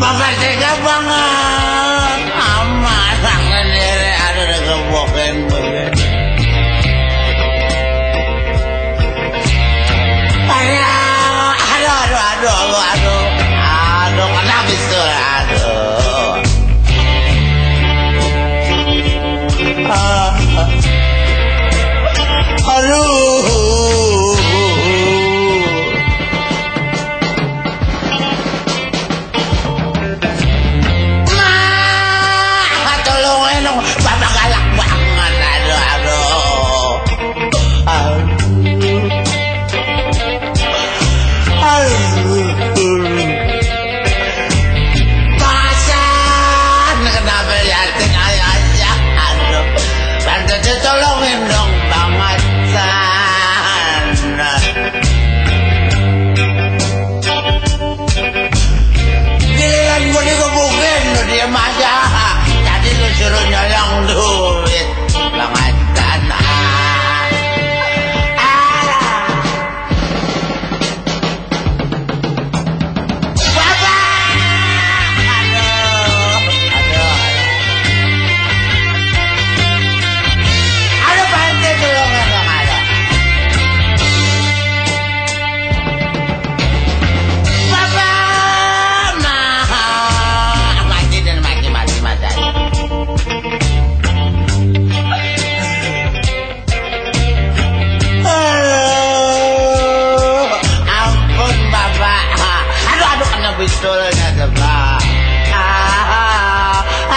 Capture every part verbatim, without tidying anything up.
Bapak tega banget. Aman tangan diri ada kegebokin begini. Aduh, aduh, aduh, aduh, aduh, aduh, aduh, kenapa itu, aduh. Ah, aduh. Ma, tolongin dong, Bapak galak banget, aduh, aduh. Aduh. Pasan, kenapa liatin aja, aduh. Bantu tolongin dong, Bang Macan. Giliran gue dikebukin, lu diem aja. Tadi lu suruh nyolong duit, Bang Macan. Pistolnya sebelah. Ah, ah,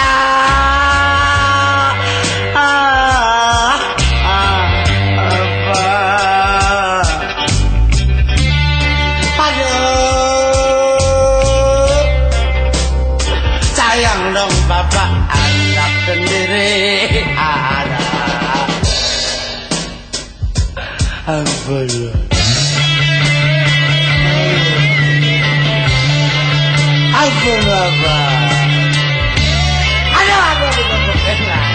ah, ah, ah, apa? Aduh, sayang dong Bapak, anak sendiri ada. Ampun. Ampun Bapak. Aduh, aduh, aduh, aduh, aduh.